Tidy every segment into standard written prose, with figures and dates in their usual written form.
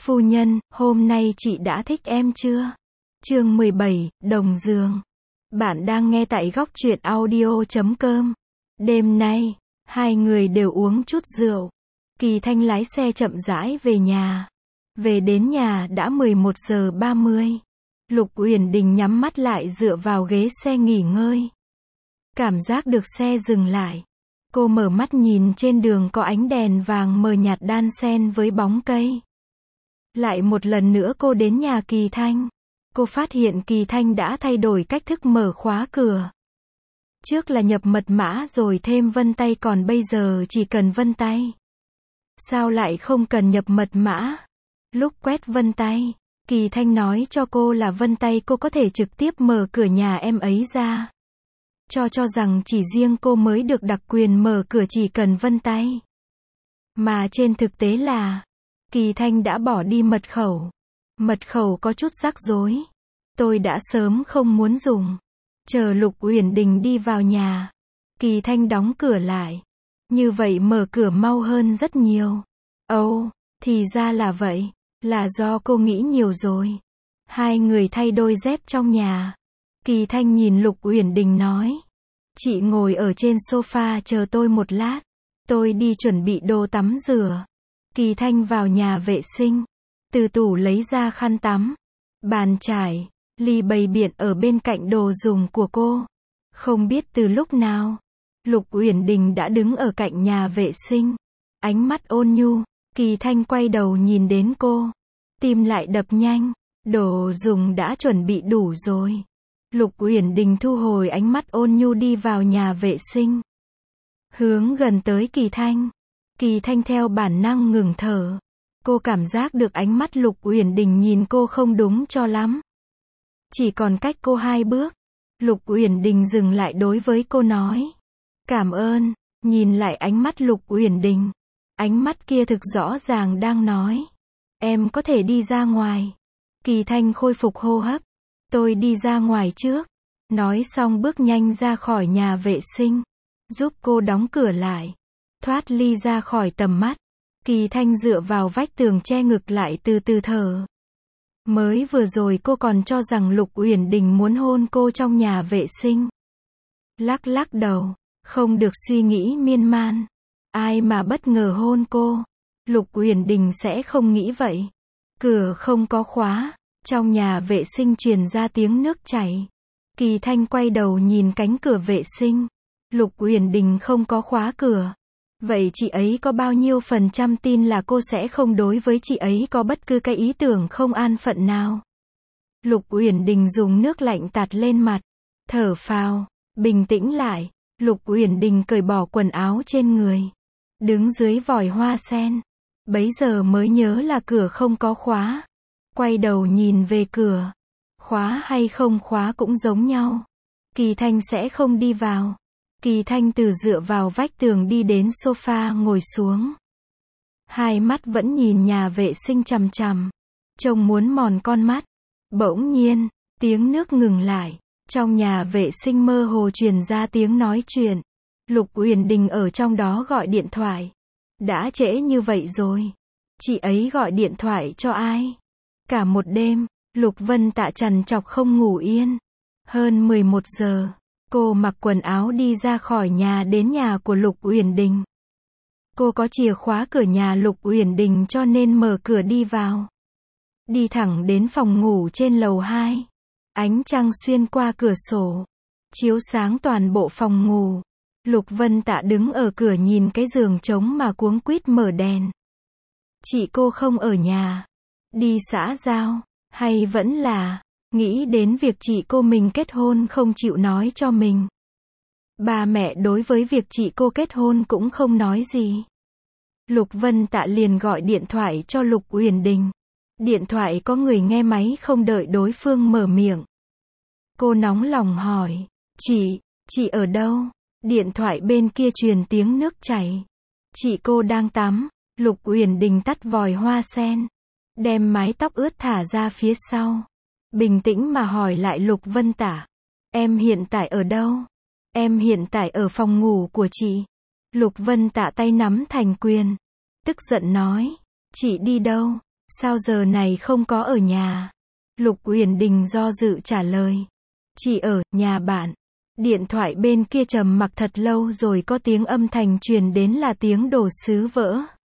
Phu nhân, hôm nay chị đã thích em chưa? Chương 17, Đồng Giường. Bạn đang nghe tại góc truyện audio.com. Đêm nay, hai người đều uống chút rượu. Kỳ Thanh lái xe chậm rãi về nhà. Về đến nhà đã 11 giờ 30. Lục Uyển Đình nhắm mắt lại dựa vào ghế xe nghỉ ngơi. Cảm giác được xe dừng lại. Cô mở mắt nhìn trên đường có ánh đèn vàng mờ nhạt đan xen với bóng cây. Lại một lần nữa cô đến nhà Kỳ Thanh. Cô phát hiện Kỳ Thanh đã thay đổi cách thức mở khóa cửa. Trước là nhập mật mã rồi thêm vân tay, còn bây giờ chỉ cần vân tay. Sao lại không cần nhập mật mã? Lúc quét vân tay, Kỳ Thanh nói cho cô là vân tay cô có thể trực tiếp mở cửa nhà em ấy ra. Cho rằng chỉ riêng cô mới được đặc quyền mở cửa chỉ cần vân tay. Mà trên thực tế là Kỳ Thanh đã bỏ đi mật khẩu. Mật khẩu có chút rắc rối. Tôi đã sớm không muốn dùng. Chờ Lục Uyển Đình đi vào nhà, Kỳ Thanh đóng cửa lại. Như vậy mở cửa mau hơn rất nhiều. Ồ, thì ra là vậy. Là do cô nghĩ nhiều rồi. Hai người thay đôi dép trong nhà. Kỳ Thanh nhìn Lục Uyển Đình nói. Chị ngồi ở trên sofa chờ tôi một lát. Tôi đi chuẩn bị đồ tắm rửa. Kỳ Thanh vào nhà vệ sinh. Từ tủ lấy ra khăn tắm, bàn chải, ly bày biện ở bên cạnh đồ dùng của cô. Không biết từ lúc nào, Lục Uyển Đình đã đứng ở cạnh nhà vệ sinh. Ánh mắt ôn nhu. Kỳ Thanh quay đầu nhìn đến cô. Tim lại đập nhanh. Đồ dùng đã chuẩn bị đủ rồi. Lục Uyển Đình thu hồi ánh mắt ôn nhu đi vào nhà vệ sinh. Hướng gần tới Kỳ Thanh. Kỳ Thanh theo bản năng ngừng thở. Cô cảm giác được ánh mắt Lục Uyển Đình nhìn cô không đúng cho lắm. Chỉ còn cách cô 2 bước. Lục Uyển Đình dừng lại đối với cô nói. Cảm ơn. Nhìn lại ánh mắt Lục Uyển Đình. Ánh mắt kia thực rõ ràng đang nói. Em có thể đi ra ngoài. Kỳ Thanh khôi phục hô hấp. Tôi đi ra ngoài trước. Nói xong bước nhanh ra khỏi nhà vệ sinh. Giúp cô đóng cửa lại. Thoát ly ra khỏi tầm mắt. Kỳ Thanh dựa vào vách tường che ngực lại từ từ thở. Mới vừa rồi cô còn cho rằng Lục Uyển Đình muốn hôn cô trong nhà vệ sinh. Lắc lắc đầu. Không được suy nghĩ miên man. Ai mà bất ngờ hôn cô. Lục Uyển Đình sẽ không nghĩ vậy. Cửa không có khóa. Trong nhà vệ sinh truyền ra tiếng nước chảy. Kỳ Thanh quay đầu nhìn cánh cửa vệ sinh. Lục Uyển Đình không có khóa cửa. Vậy chị ấy có bao nhiêu phần trăm tin là cô sẽ không đối với chị ấy có bất cứ cái ý tưởng không an phận nào? Lục Uyển Đình dùng nước lạnh tạt lên mặt. Thở phào. Bình tĩnh lại. Lục Uyển Đình cởi bỏ quần áo trên người. Đứng dưới vòi hoa sen. Bấy giờ mới nhớ là cửa không có khóa. Quay đầu nhìn về cửa. Khóa hay không khóa cũng giống nhau. Kỳ Thanh sẽ không đi vào. Kỳ Thanh từ dựa vào vách tường đi đến sofa ngồi xuống. Hai mắt vẫn nhìn nhà vệ sinh chằm chằm. Trông muốn mòn con mắt. Bỗng nhiên, tiếng nước ngừng lại. Trong nhà vệ sinh mơ hồ truyền ra tiếng nói chuyện. Lục Uyển Đình ở trong đó gọi điện thoại. Đã trễ như vậy rồi. Chị ấy gọi điện thoại cho ai? Cả một đêm, Lục Vân Tạ trằn trọc không ngủ yên. Hơn 11 giờ, cô mặc quần áo đi ra khỏi nhà đến nhà của Lục Uyển Đình. Cô có chìa khóa cửa nhà Lục Uyển Đình cho nên mở cửa đi vào. Đi thẳng đến phòng ngủ trên lầu 2. Ánh trăng xuyên qua cửa sổ, chiếu sáng toàn bộ phòng ngủ. Lục Vân Tạ đứng ở cửa nhìn cái giường trống mà cuống quýt mở đèn. Chị cô không ở nhà. Đi xã giao, hay vẫn là nghĩ đến việc chị cô mình kết hôn không chịu nói cho mình. Ba mẹ đối với việc chị cô kết hôn cũng không nói gì. Lục Vân Tạ liền gọi điện thoại cho Lục Uyển Đình. Điện thoại có người nghe máy không đợi đối phương mở miệng. Cô nóng lòng hỏi, chị ở đâu? Điện thoại bên kia truyền tiếng nước chảy. Chị cô đang tắm. Lục Uyển Đình tắt vòi hoa sen. Đem mái tóc ướt thả ra phía sau. Bình tĩnh mà hỏi lại Lục Vân Tạ. Em hiện tại ở đâu? Em hiện tại ở phòng ngủ của chị. Lục Vân Tạ tay nắm thành quyền. Tức giận nói. Chị đi đâu? Sao giờ này không có ở nhà? Lục Uyển Đình do dự trả lời. Chị ở nhà bạn. Điện thoại bên kia trầm mặc thật lâu rồi có tiếng âm thanh truyền đến là tiếng đổ sứ vỡ.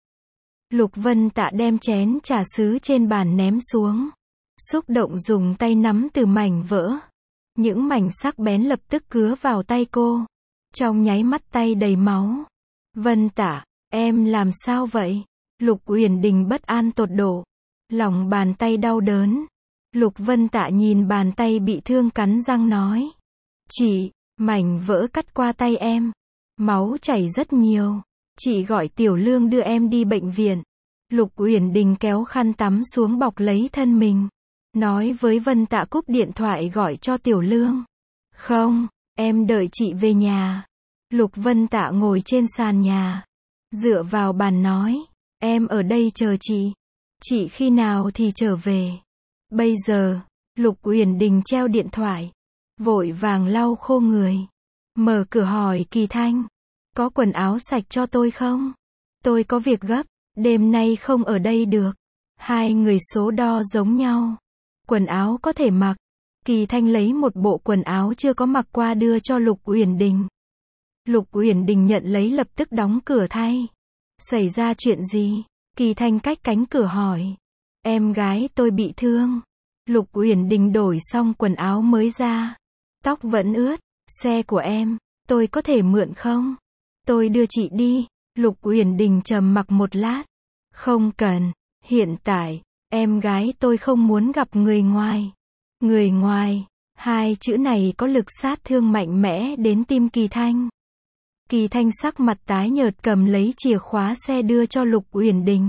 Lục Vân Tạ đem chén trà sứ trên bàn ném xuống. Xúc động dùng tay nắm từ mảnh vỡ. Những mảnh sắc bén lập tức cứa vào tay cô. Trong nháy mắt tay đầy máu. Vân Tạ, em làm sao vậy? Lục Uyển Đình bất an tột độ. Lòng bàn tay đau đớn. Lục Vân Tạ nhìn bàn tay bị thương cắn răng nói. Chị, mảnh vỡ cắt qua tay em. Máu chảy rất nhiều. Chị gọi Tiểu Lương đưa em đi bệnh viện. Lục Uyển Đình kéo khăn tắm xuống bọc lấy thân mình. Nói với Vân Tạ cúp điện thoại gọi cho Tiểu Lương. Không, em đợi chị về nhà. Lục Vân Tạ ngồi trên sàn nhà. Dựa vào bàn nói. Em ở đây chờ chị. Chị khi nào thì trở về. Bây giờ, Lục Uyển Đình treo điện thoại. Vội vàng lau khô người. Mở cửa hỏi Kỳ Thanh. Có quần áo sạch cho tôi không? Tôi có việc gấp. Đêm nay không ở đây được. Hai người số đo giống nhau. Quần áo có thể mặc. Kỳ Thanh lấy một bộ quần áo chưa có mặc qua đưa cho Lục Uyển Đình. Lục Uyển Đình nhận lấy lập tức đóng cửa thay. Xảy ra chuyện gì? Kỳ Thanh cách cánh cửa hỏi. Em gái tôi bị thương. Lục Uyển Đình đổi xong quần áo mới ra. Tóc vẫn ướt. Xe của em, tôi có thể mượn không? Tôi đưa chị đi. Lục Uyển Đình trầm mặc một lát. Không cần. Hiện tại, em gái tôi không muốn gặp người ngoài. Người ngoài. Hai chữ này có lực sát thương mạnh mẽ đến tim Kỳ Thanh. Kỳ Thanh sắc mặt tái nhợt cầm lấy chìa khóa xe đưa cho Lục Uyển Đình.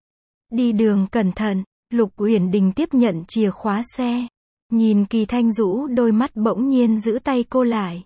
Đi đường cẩn thận. Lục Uyển Đình tiếp nhận chìa khóa xe. Nhìn Kỳ Thanh rũ đôi mắt bỗng nhiên giữ tay cô lại.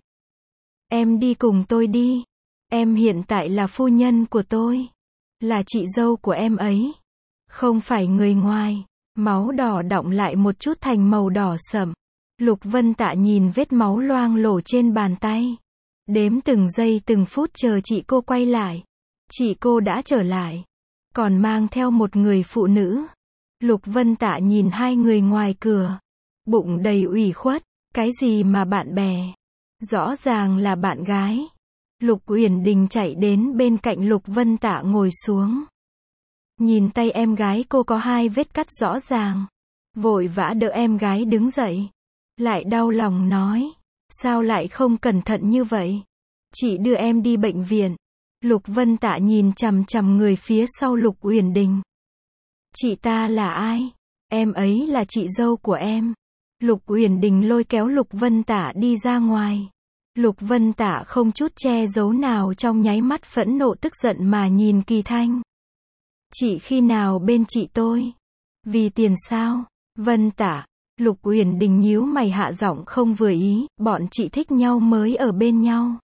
Em đi cùng tôi đi. Em hiện tại là phu nhân của tôi. Là chị dâu của em ấy. Không phải người ngoài. Máu đỏ đọng lại một chút thành màu đỏ sẫm. Lục Vân Tạ nhìn vết máu loang lổ trên bàn tay. Đếm từng giây từng phút chờ chị cô quay lại. Chị cô đã trở lại. Còn mang theo một người phụ nữ. Lục Vân Tạ nhìn hai người ngoài cửa. Bụng đầy ủy khuất. Cái gì mà bạn bè? Rõ ràng là bạn gái. Lục Uyển Đình chạy đến bên cạnh Lục Vân Tạ ngồi xuống. Nhìn tay em gái cô có hai vết cắt rõ ràng. Vội vã đỡ em gái đứng dậy. Lại đau lòng nói. Sao lại không cẩn thận như vậy? Chị đưa em đi bệnh viện. Lục Vân Tạ nhìn chằm chằm người phía sau Lục Uyển Đình. Chị ta là ai? Em ấy là chị dâu của em. Lục Uyển Đình lôi kéo Lục Vân Tạ đi ra ngoài. Lục Vân Tạ không chút che giấu nào trong nháy mắt phẫn nộ tức giận mà nhìn Kỳ Thanh. Chị khi nào bên chị tôi? Vì tiền sao? Vân Tạ. Lục Uyển Đình nhíu mày hạ giọng không vừa ý, bọn chị thích nhau mới ở bên nhau.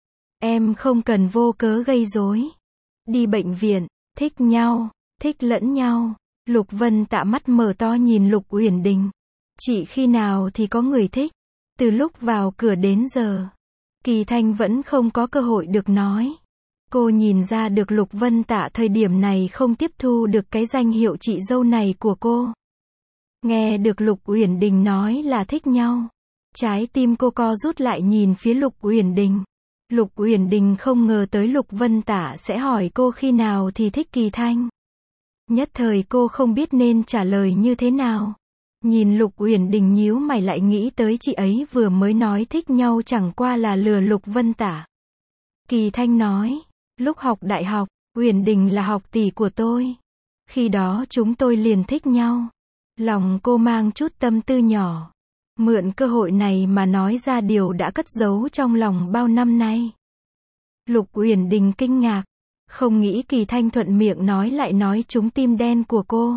Em không cần vô cớ gây rối. Đi bệnh viện, thích nhau, thích lẫn nhau. Lục Vân Tạ mắt mở to nhìn Lục Uyển Đình. Chị khi nào thì có người thích? Từ lúc vào cửa đến giờ. Kỳ Thanh vẫn không có cơ hội được nói. Cô nhìn ra được Lục Vân Tạ thời điểm này không tiếp thu được cái danh hiệu chị dâu này của cô. Nghe được Lục Uyển Đình nói là thích nhau. Trái tim cô co rút lại nhìn phía Lục Uyển Đình. Lục Uyển Đình không ngờ tới Lục Vân Tạ sẽ hỏi cô khi nào thì thích Kỳ Thanh. Nhất thời cô không biết nên trả lời như thế nào. Nhìn Lục Uyển Đình nhíu mày lại nghĩ tới chị ấy vừa mới nói thích nhau chẳng qua là lừa Lục Vân Tạ. Kỳ Thanh nói, lúc học đại học, Uyển Đình là học tỷ của tôi. Khi đó chúng tôi liền thích nhau. Lòng cô mang chút tâm tư nhỏ. Mượn cơ hội này mà nói ra điều đã cất giấu trong lòng bao năm nay. Lục Uyển Đình kinh ngạc. Không nghĩ Kỳ Thanh thuận miệng nói lại nói trúng tim đen của cô.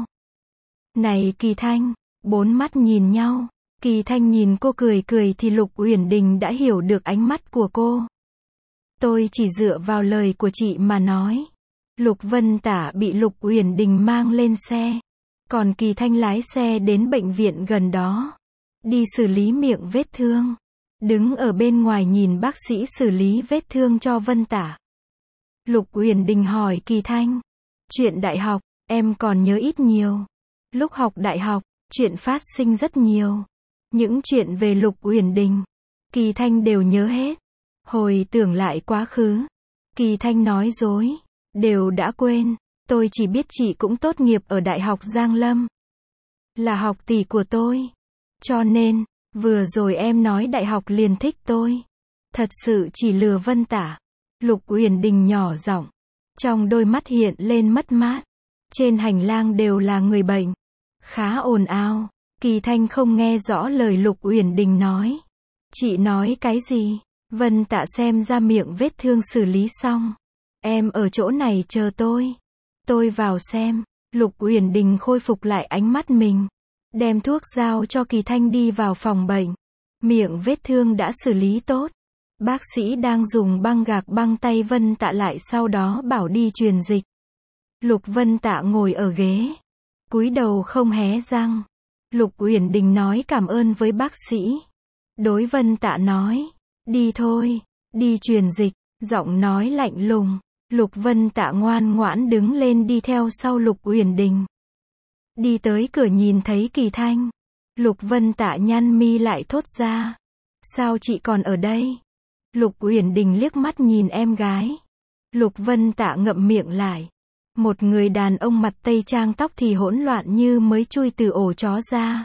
Này Kỳ Thanh, bốn mắt nhìn nhau. Kỳ Thanh nhìn cô cười cười thì Lục Uyển Đình đã hiểu được ánh mắt của cô. Tôi chỉ dựa vào lời của chị mà nói. Lục Vân Tạ bị Lục Uyển Đình mang lên xe. Còn Kỳ Thanh lái xe đến bệnh viện gần đó. Đi xử lý miệng vết thương. Đứng ở bên ngoài nhìn bác sĩ xử lý vết thương cho Vân Tạ. Lục Uyển Đình hỏi Kỳ Thanh. Chuyện đại học, em còn nhớ ít nhiều. Lúc học đại học, chuyện phát sinh rất nhiều. Những chuyện về Lục Uyển Đình, Kỳ Thanh đều nhớ hết. Hồi tưởng lại quá khứ, Kỳ Thanh nói dối, đều đã quên. Tôi chỉ biết chị cũng tốt nghiệp ở Đại học Giang Lâm, là học tỷ của tôi. Cho nên, vừa rồi em nói đại học liền thích tôi. Thật sự chỉ lừa Vân Tả. Lục Uyển Đình nhỏ giọng, trong đôi mắt hiện lên mất mát. Trên hành lang đều là người bệnh, khá ồn ào. Kỳ Thanh không nghe rõ lời Lục Uyển Đình nói. Chị nói cái gì? Vân Tạ xem ra miệng vết thương xử lý xong. Em ở chỗ này chờ tôi. Tôi vào xem. Lục Uyển Đình khôi phục lại ánh mắt mình. Đem thuốc giao cho Kỳ Thanh đi vào phòng bệnh. Miệng vết thương đã xử lý tốt. Bác sĩ đang dùng băng gạc băng tay Vân Tạ lại, sau đó bảo đi truyền dịch. Lục Vân Tạ ngồi ở ghế, cúi đầu không hé răng. Lục Uyển Đình nói cảm ơn với bác sĩ. Đối Vân Tạ nói, đi thôi, đi truyền dịch, giọng nói lạnh lùng. Lục Vân Tạ ngoan ngoãn đứng lên đi theo sau Lục Uyển Đình. Đi tới cửa nhìn thấy Kỳ Thanh. Lục Vân Tạ nhăn mi lại thốt ra. Sao chị còn ở đây? Lục Uyển Đình liếc mắt nhìn em gái. Lục Vân Tạ ngậm miệng lại. Một người đàn ông mặt tây trang tóc thì hỗn loạn như mới chui từ ổ chó ra.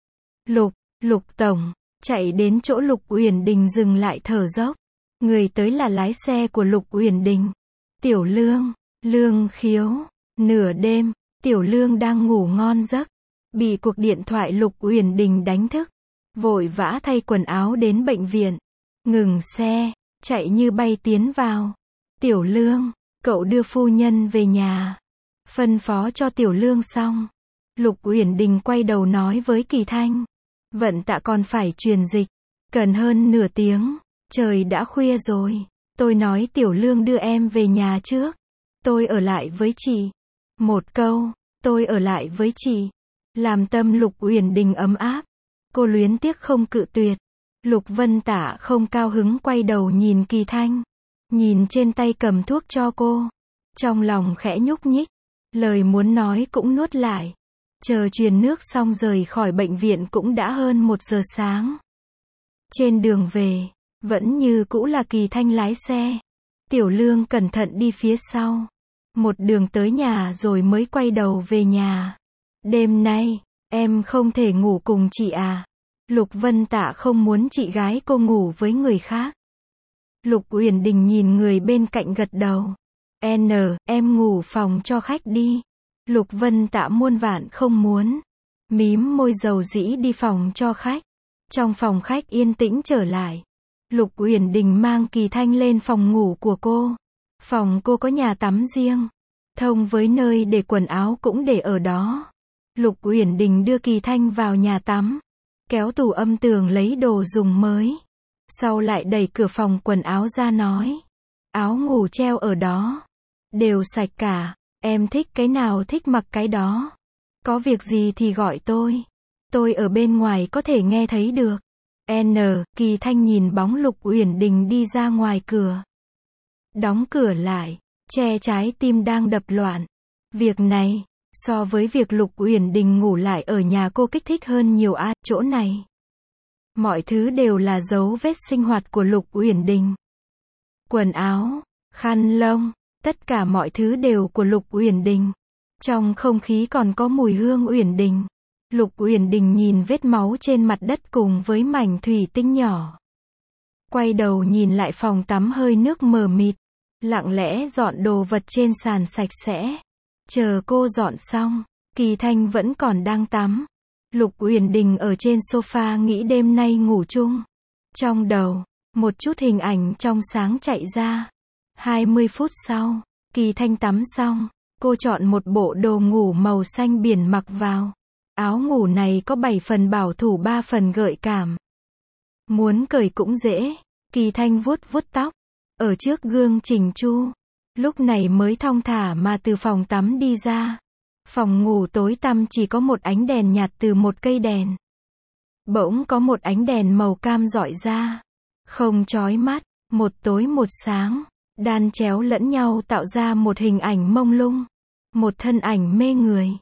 Lục tổng, chạy đến chỗ Lục Uyển Đình dừng lại thở dốc. Người tới là lái xe của Lục Uyển Đình. Tiểu Lương, Lương Khiếu. Nửa đêm, Tiểu Lương đang ngủ ngon giấc, bị cuộc điện thoại Lục Uyển Đình đánh thức. Vội vã thay quần áo đến bệnh viện. Ngừng xe, chạy như bay tiến vào. Tiểu Lương, cậu đưa phu nhân về nhà. Phân phó cho Tiểu Lương xong, Lục Uyển Đình quay đầu nói với Kỳ Thanh. Vận Tạ còn phải truyền dịch, cần hơn nửa tiếng. Trời đã khuya rồi. Tôi nói Tiểu Lương đưa em về nhà trước. Tôi ở lại với chị. Một câu, tôi ở lại với chị, làm tâm Lục Uyển Đình ấm áp. Cô luyến tiếc không cự tuyệt. Lục Vân Tả không cao hứng quay đầu nhìn Kỳ Thanh. Nhìn trên tay cầm thuốc cho cô. Trong lòng khẽ nhúc nhích. Lời muốn nói cũng nuốt lại. Chờ truyền nước xong rời khỏi bệnh viện cũng đã hơn 1 giờ sáng. Trên đường về, vẫn như cũ là Kỳ Thanh lái xe. Tiểu Lương cẩn thận đi phía sau. Một đường tới nhà rồi mới quay đầu về nhà. Đêm nay, em không thể ngủ cùng chị à? Lục Vân Tạ không muốn chị gái cô ngủ với người khác. Lục Uyển Đình nhìn người bên cạnh gật đầu. Em ngủ phòng cho khách đi. Lục Vân Tạ muôn vạn không muốn. Mím môi dầu dĩ đi phòng cho khách. Trong phòng khách yên tĩnh trở lại. Lục Uyển Đình mang Kỳ Thanh lên phòng ngủ của cô. Phòng cô có nhà tắm riêng, thông với nơi để quần áo cũng để ở đó. Lục Uyển Đình đưa Kỳ Thanh vào nhà tắm, kéo tủ âm tường lấy đồ dùng mới. Sau lại đẩy cửa phòng quần áo ra nói. Áo ngủ treo ở đó, đều sạch cả, em thích cái nào thích mặc cái đó. Có việc gì thì gọi tôi ở bên ngoài có thể nghe thấy được. Kỳ Thanh nhìn bóng Lục Uyển Đình đi ra ngoài cửa. Đóng cửa lại, che trái tim đang đập loạn. Việc này, so với việc Lục Uyển Đình ngủ lại ở nhà cô kích thích hơn nhiều chỗ này. Mọi thứ đều là dấu vết sinh hoạt của Lục Uyển Đình. Quần áo, khăn lông, tất cả mọi thứ đều của Lục Uyển Đình. Trong không khí còn có mùi hương Uyển Đình. Lục Uyển Đình nhìn vết máu trên mặt đất cùng với mảnh thủy tinh nhỏ. Quay đầu nhìn lại phòng tắm hơi nước mờ mịt. Lặng lẽ dọn đồ vật trên sàn sạch sẽ. Chờ cô dọn xong, Kỳ Thanh vẫn còn đang tắm. Lục Uyển Đình ở trên sofa nghĩ đêm nay ngủ chung. Trong đầu, một chút hình ảnh trong sáng chạy ra. 20 phút sau, Kỳ Thanh tắm xong, cô chọn một bộ đồ ngủ màu xanh biển mặc vào. Áo ngủ này có 7 phần bảo thủ 3 phần gợi cảm. Muốn cởi cũng dễ. Kỳ Thanh vuốt tóc, ở trước gương chỉnh chu. Lúc này mới thong thả mà từ phòng tắm đi ra. Phòng ngủ tối tăm chỉ có một ánh đèn nhạt từ một cây đèn. Bỗng có một ánh đèn màu cam rọi ra. Không chói mắt, một tối một sáng, đan chéo lẫn nhau tạo ra một hình ảnh mông lung. Một thân ảnh mê người.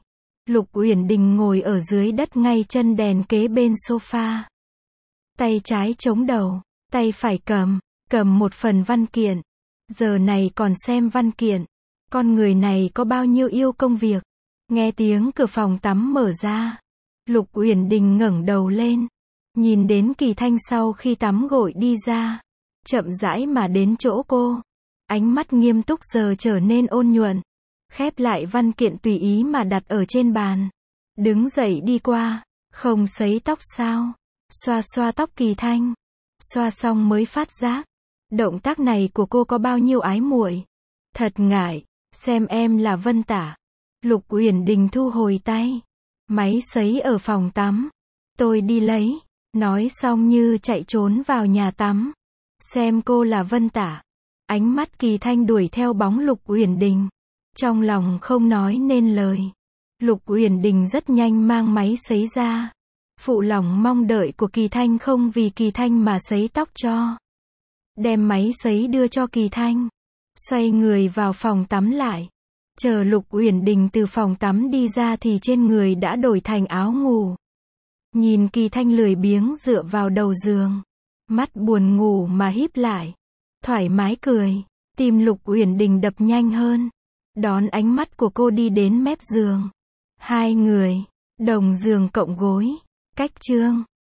Lục Uyển Đình ngồi ở dưới đất ngay chân đèn kế bên sofa. Tay trái chống đầu, tay phải cầm một phần văn kiện. Giờ này còn xem văn kiện. Con người này có bao nhiêu yêu công việc. Nghe tiếng cửa phòng tắm mở ra. Lục Uyển Đình ngẩng đầu lên. Nhìn đến Kỳ Thanh sau khi tắm gội đi ra. Chậm rãi mà đến chỗ cô. Ánh mắt nghiêm túc giờ trở nên ôn nhuận. Khép lại văn kiện tùy ý mà đặt ở trên bàn. Đứng dậy đi qua. Không sấy tóc sao? Xoa xoa tóc Kỳ Thanh. Xoa xong mới phát giác. Động tác này của cô có bao nhiêu ái muội. Thật ngại. Xem em là Vân Tả. Lục Uyển Đình thu hồi tay. Máy sấy ở phòng tắm. Tôi đi lấy. Nói xong như chạy trốn vào nhà tắm. Xem cô là Vân Tả. Ánh mắt Kỳ Thanh đuổi theo bóng Lục Uyển Đình. Trong lòng không nói nên lời. Lục Uyển Đình rất nhanh mang máy sấy ra. Phụ lòng mong đợi của Kỳ Thanh không vì Kỳ Thanh mà sấy tóc cho. Đem máy sấy đưa cho Kỳ Thanh. Xoay người vào phòng tắm lại. Chờ Lục Uyển Đình từ phòng tắm đi ra thì trên người đã đổi thành áo ngủ. Nhìn Kỳ Thanh lười biếng dựa vào đầu giường. Mắt buồn ngủ mà híp lại. Thoải mái cười. Tim Lục Uyển Đình đập nhanh hơn. Đón ánh mắt của cô đi đến mép giường. Hai người, đồng giường cộng gối. Cách chương